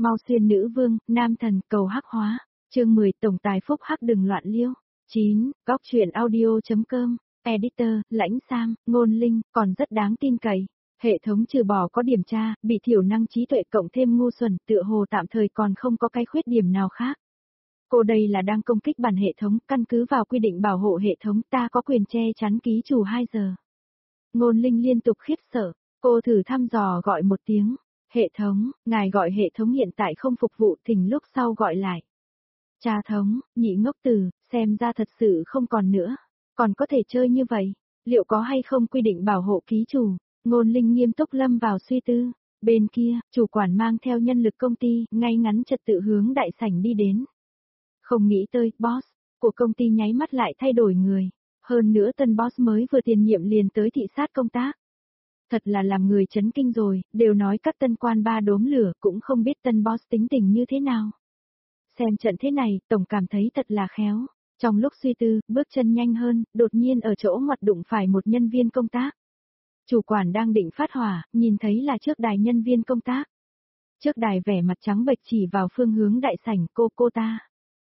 Mau xuyên nữ vương, nam thần, cầu hắc hóa. Chương 10 tổng tài phúc hắc đừng loạn liêu. 9. Góc truyện audio.com. Editor, Lãnh Sam, Ngôn Linh, còn rất đáng tin cậy. Hệ thống trừ bỏ có điểm tra, bị thiểu năng trí tuệ cộng thêm ngu xuẩn, tựa hồ tạm thời còn không có cái khuyết điểm nào khác. Cô đây là đang công kích bản hệ thống, căn cứ vào quy định bảo hộ hệ thống ta có quyền che chắn ký chủ 2 giờ. Ngôn Linh liên tục khiếp sợ, cô thử thăm dò gọi một tiếng. Hệ thống, ngài gọi hệ thống hiện tại không phục vụ, thỉnh lúc sau gọi lại. Cha thống, nhị ngốc tử, xem ra thật sự không còn nữa. Còn có thể chơi như vậy, liệu có hay không quy định bảo hộ ký chủ? Ngôn Linh nghiêm túc lâm vào suy tư. Bên kia, chủ quản mang theo nhân lực công ty, ngay ngắn trật tự hướng đại sảnh đi đến. Không nghĩ tới, boss của công ty nháy mắt lại thay đổi người. Hơn nữa tân boss mới vừa tiền nhiệm liền tới thị sát công tác. Thật là làm người chấn kinh rồi, đều nói các tân quan ba đốm lửa cũng không biết tân boss tính tình như thế nào. Xem trận thế này, tổng cảm thấy thật là khéo. Trong lúc suy tư, bước chân nhanh hơn, đột nhiên ở chỗ ngoặt đụng phải một nhân viên công tác. Chủ quản đang định phát hỏa, nhìn thấy là trước đài nhân viên công tác. Trước đài vẻ mặt trắng bệch chỉ vào phương hướng đại sảnh cô ta.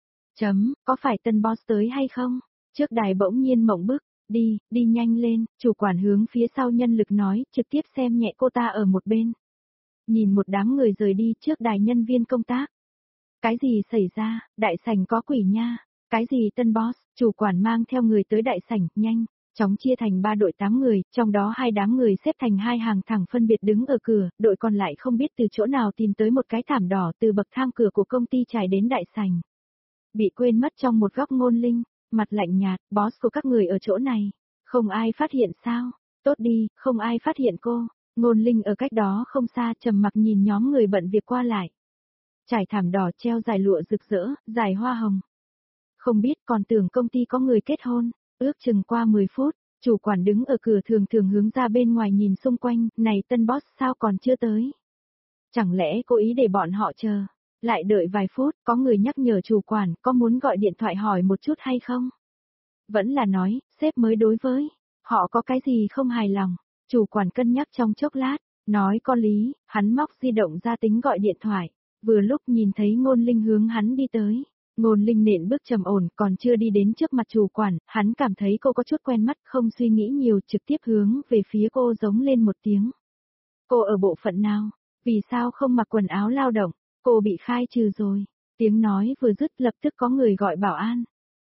Có phải tân boss tới hay không? Trước đài bỗng nhiên mộng bức. Đi nhanh lên, chủ quản hướng phía sau nhân lực nói, trực tiếp xem nhẹ cô ta ở một bên. Nhìn một đám người rời đi trước đài nhân viên công tác. Cái gì xảy ra, đại sảnh có quỷ nha, cái gì tân boss, chủ quản mang theo người tới đại sảnh, nhanh, chóng chia thành 3 đội 8 người, trong đó 2 đám người xếp thành 2 hàng thẳng phân biệt đứng ở cửa, đội còn lại không biết từ chỗ nào tìm tới một cái thảm đỏ từ bậc thang cửa của công ty trải đến đại sảnh. Bị quên mất trong một góc Ngôn Linh. Mặt lạnh nhạt, boss của các người ở chỗ này. Không ai phát hiện sao? Tốt đi, không ai phát hiện cô. Ngôn Linh ở cách đó không xa trầm mặc nhìn nhóm người bận việc qua lại. Trải thảm đỏ treo dài lụa rực rỡ, dài hoa hồng. Không biết còn tưởng công ty có người kết hôn. Ước chừng qua 10 phút, chủ quản đứng ở cửa thường hướng ra bên ngoài nhìn xung quanh. Này tân boss sao còn chưa tới? Chẳng lẽ cố ý để bọn họ chờ? Lại đợi vài phút, có người nhắc nhở chủ quản, có muốn gọi điện thoại hỏi một chút hay không? Vẫn là nói, sếp mới đối với, họ có cái gì không hài lòng? Chủ quản cân nhắc trong chốc lát, nói có lý, hắn móc di động ra tính gọi điện thoại, vừa lúc nhìn thấy Ngôn Linh hướng hắn đi tới. Ngôn Linh nện bước trầm ổn, còn chưa đi đến trước mặt chủ quản, hắn cảm thấy cô có chút quen mắt, không suy nghĩ nhiều, trực tiếp hướng về phía cô giống lên một tiếng. Cô ở bộ phận nào? Vì sao không mặc quần áo lao động? Cô bị khai trừ rồi. Tiếng nói vừa dứt lập tức có người gọi bảo an.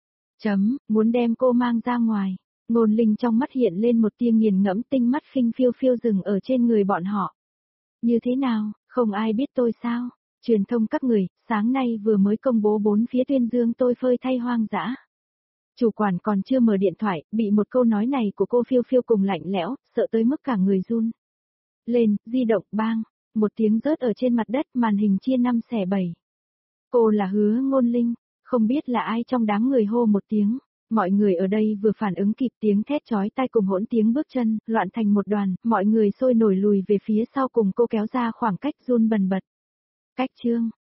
Muốn đem cô mang ra ngoài. Ngôn Linh trong mắt hiện lên một tia nghiền ngẫm, tinh mắt khinh phiêu phiêu dừng ở trên người bọn họ. Như thế nào, không ai biết tôi sao? Truyền thông các người, sáng nay vừa mới công bố 4 phía tuyên dương tôi phơi thay hoang dã. Chủ quản còn chưa mở điện thoại, bị một câu nói này của cô phiêu phiêu cùng lạnh lẽo, sợ tới mức cả người run. Lên, di động bang. Một tiếng rớt ở trên mặt đất, màn hình chia 5 xẻ 7. Cô là Hứa Ngôn Linh, không biết là ai trong đám người hô một tiếng. Mọi người ở đây vừa phản ứng kịp tiếng thét chói tai cùng hỗn tiếng bước chân, loạn thành một đoàn, mọi người sôi nổi lùi về phía sau cùng cô kéo ra khoảng cách run bần bật. Cách chương,